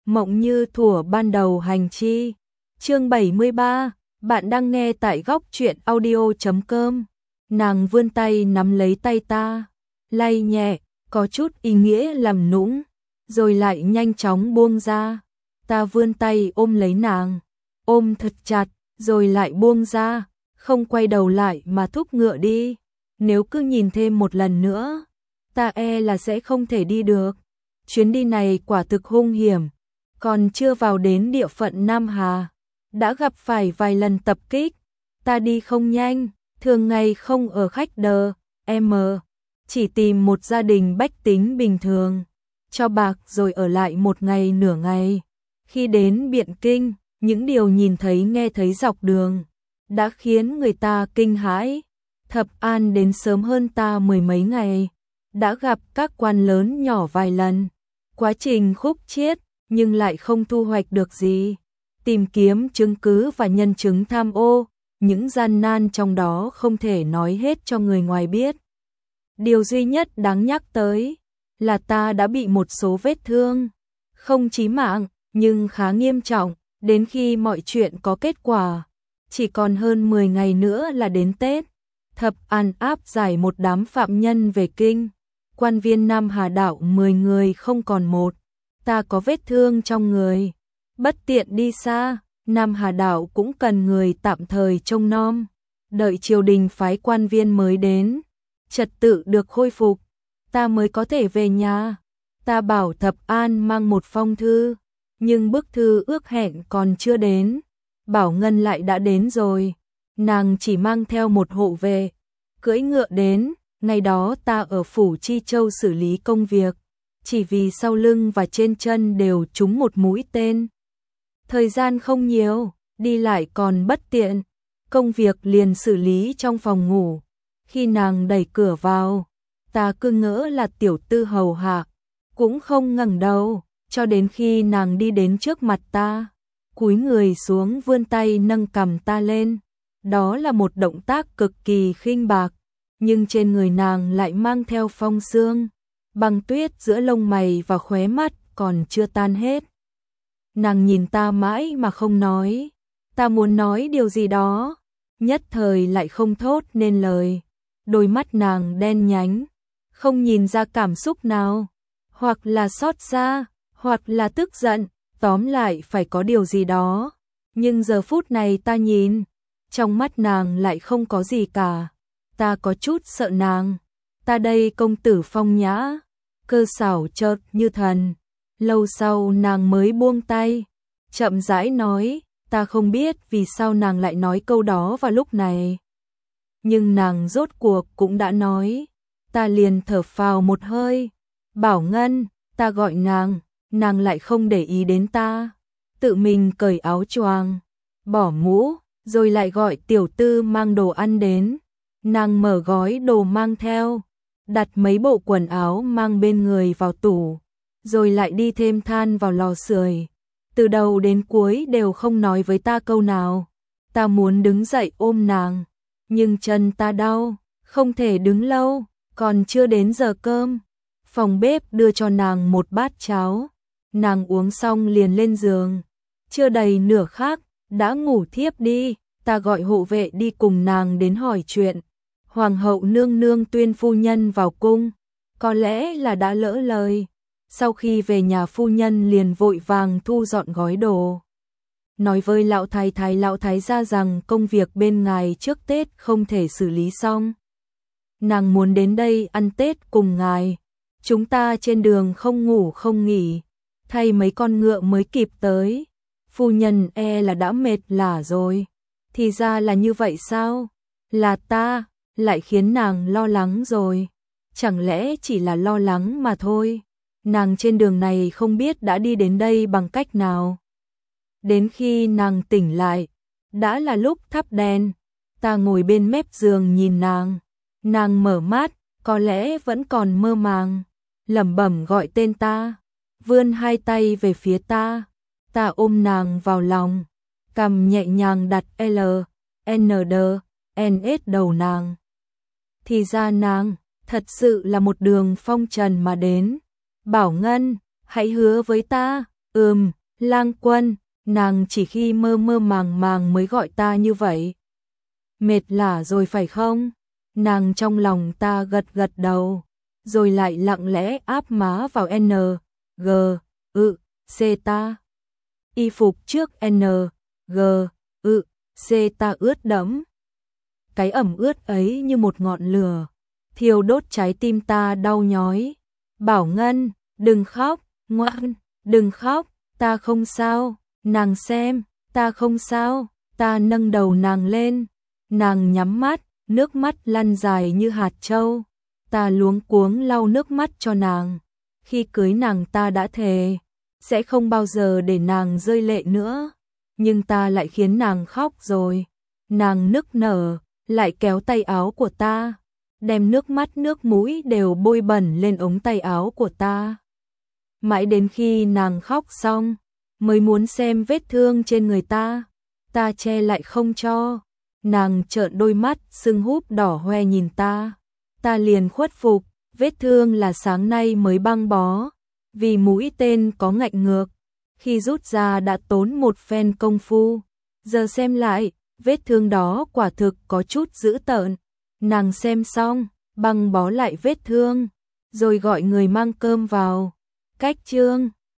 Mộng như thuở ban đầu hành chi. Chương 73, bạn đang nghe tại góc truyện audio.com. Nàng vươn tay nắm lấy tay ta, lay nhẹ, có chút ý nghĩa làm nũng, rồi lại nhanh chóng buông ra. Ta vươn tay ôm lấy nàng, ôm thật chặt, rồi lại buông ra, không quay đầu lại mà thúc ngựa đi. Nếu cứ nhìn thêm một lần nữa, ta e là sẽ không thể đi được. Chuyến đi này quả thực hung hiểm, còn chưa vào đến địa phận Nam Hà, đã gặp phải vài lần tập kích. Ta đi không nhanh, thường ngày không ở khách đờ, chỉ tìm một gia đình bách tính bình thường, cho bạc rồi ở lại một ngày nửa ngày. Khi đến Biện Kinh, những điều nhìn thấy nghe thấy dọc đường đã khiến người ta kinh hãi. Thập An đến sớm hơn ta mười mấy ngày, đã gặp các quan lớn nhỏ vài lần. Quá trình khúc chiết nhưng lại không thu hoạch được gì. Tìm kiếm chứng cứ và nhân chứng tham ô, những gian nan trong đó không thể nói hết cho người ngoài biết. Điều duy nhất đáng nhắc tới là ta đã bị một số vết thương, không chí mạng nhưng khá nghiêm trọng. Đến khi mọi chuyện có kết quả, chỉ còn hơn 10 ngày nữa là đến Tết. Thập An áp giải một đám phạm nhân về kinh. Quan viên Nam Hà Đạo 10 người không còn một. Ta có vết thương trong người, bất tiện đi xa. Nam Hà Đạo cũng cần người tạm thời trông nom, đợi triều đình phái quan viên mới đến, trật tự được khôi phục, ta mới có thể về nhà. Ta bảo Thập An mang một phong thư, nhưng bức thư ước hẹn còn chưa đến. Bảo Ngân lại đã đến rồi, nàng chỉ mang theo một hộ vệ, cưỡi ngựa đến. Ngày đó ta ở phủ Chi Châu xử lý công việc, chỉ vì sau lưng và trên chân đều trúng một mũi tên. Thời gian không nhiều, đi lại còn bất tiện, công việc liền xử lý trong phòng ngủ. Khi nàng đẩy cửa vào, ta cứ ngỡ là tiểu tư hầu hạ, cũng không ngẩng đầu, cho đến khi nàng đi đến trước mặt ta, cúi người xuống vươn tay nâng cằm ta lên. Đó là một động tác cực kỳ khinh bạc, nhưng trên người nàng lại mang theo phong sương, băng tuyết giữa lông mày và khóe mắt còn chưa tan hết. Nàng nhìn ta mãi mà không nói, ta muốn nói điều gì đó, nhất thời lại không thốt nên lời. Đôi mắt nàng đen nhánh, không nhìn ra cảm xúc nào, hoặc là xót xa, hoặc là tức giận, tóm lại phải có điều gì đó. Nhưng giờ phút này ta nhìn, trong mắt nàng lại không có gì cả. Ta có chút sợ nàng. Ta đây công tử phong nhã, cơ xảo chợt như thần. Lâu sau nàng mới buông tay, chậm rãi nói. Ta không biết vì sao nàng lại nói câu đó vào lúc này, nhưng nàng rốt cuộc cũng đã nói. Ta liền thở phào một hơi. Bảo Ngân, ta gọi nàng, nàng lại không để ý đến ta, tự mình cởi áo choàng, bỏ mũ, rồi lại gọi tiểu tư mang đồ ăn đến. Nàng mở gói đồ mang theo, đặt mấy bộ quần áo mang bên người vào tủ, rồi lại đi thêm than vào lò sưởi. Từ đầu đến cuối đều không nói với ta câu nào. Ta muốn đứng dậy ôm nàng, nhưng chân ta đau, không thể đứng lâu. Còn chưa đến giờ cơm, phòng bếp đưa cho nàng một bát cháo. Nàng uống xong liền lên giường, chưa đầy nửa khắc đã ngủ thiếp đi. Ta gọi hộ vệ đi cùng nàng đến hỏi chuyện. Hoàng hậu nương nương tuyên phu nhân vào cung, có lẽ là đã lỡ lời. Sau khi về nhà phu nhân liền vội vàng thu dọn gói đồ, nói với lão thái gia rằng công việc bên ngài trước Tết không thể xử lý xong. Nàng muốn đến đây ăn Tết cùng ngài. Chúng ta trên đường không ngủ không nghỉ, thay mấy con ngựa mới kịp tới. Phu nhân e là đã mệt lả rồi. Thì ra là như vậy sao? Là ta lại khiến nàng lo lắng rồi. Chẳng lẽ chỉ là lo lắng mà thôi? Nàng trên đường này không biết đã đi đến đây bằng cách nào. Đến khi nàng tỉnh lại, đã là lúc thắp đèn. Ta ngồi bên mép giường nhìn nàng. Nàng mở mắt, có lẽ vẫn còn mơ màng, lẩm bẩm gọi tên ta, vươn hai tay về phía ta. Ta ôm nàng vào lòng, cằm nhẹ nhàng đặt LND đầu nàng. Thì ra nàng thật sự là một đường phong trần mà đến. Bảo Ngân, hãy hứa với ta. Lang Quân, nàng chỉ khi mơ mơ màng màng mới gọi ta như vậy. Mệt lả rồi phải không? Nàng trong lòng ta gật gật đầu, rồi lại lặng lẽ áp má vào N, G, C ta. Y phục trước N, G, C ta ướt đẫm. Cái ẩm ướt ấy như một ngọn lửa, thiêu đốt trái tim ta đau nhói. Bảo Ngân, đừng khóc, ngoan, đừng khóc, ta không sao. Nàng xem, ta không sao. Ta nâng đầu nàng lên, nàng nhắm mắt, nước mắt lăn dài như hạt trâu. Ta luống cuống lau nước mắt cho nàng. Khi cưới nàng ta đã thề sẽ không bao giờ để nàng rơi lệ nữa, nhưng ta lại khiến nàng khóc rồi. Nàng nức nở, lại kéo tay áo của ta, đem nước mắt nước mũi đều bôi bẩn lên ống tay áo của ta. Mãi đến khi nàng khóc xong, mới muốn xem vết thương trên người ta, ta che lại không cho. Nàng trợn đôi mắt sưng húp đỏ hoe nhìn ta, ta liền khuất phục, vết thương là sáng nay mới băng bó, vì mũi tên có ngạnh ngược, khi rút ra đã tốn một phen công phu. Giờ xem lại, vết thương đó quả thực có chút dữ tợn. Nàng xem xong, băng bó lại vết thương, rồi gọi người mang cơm vào. Cách chương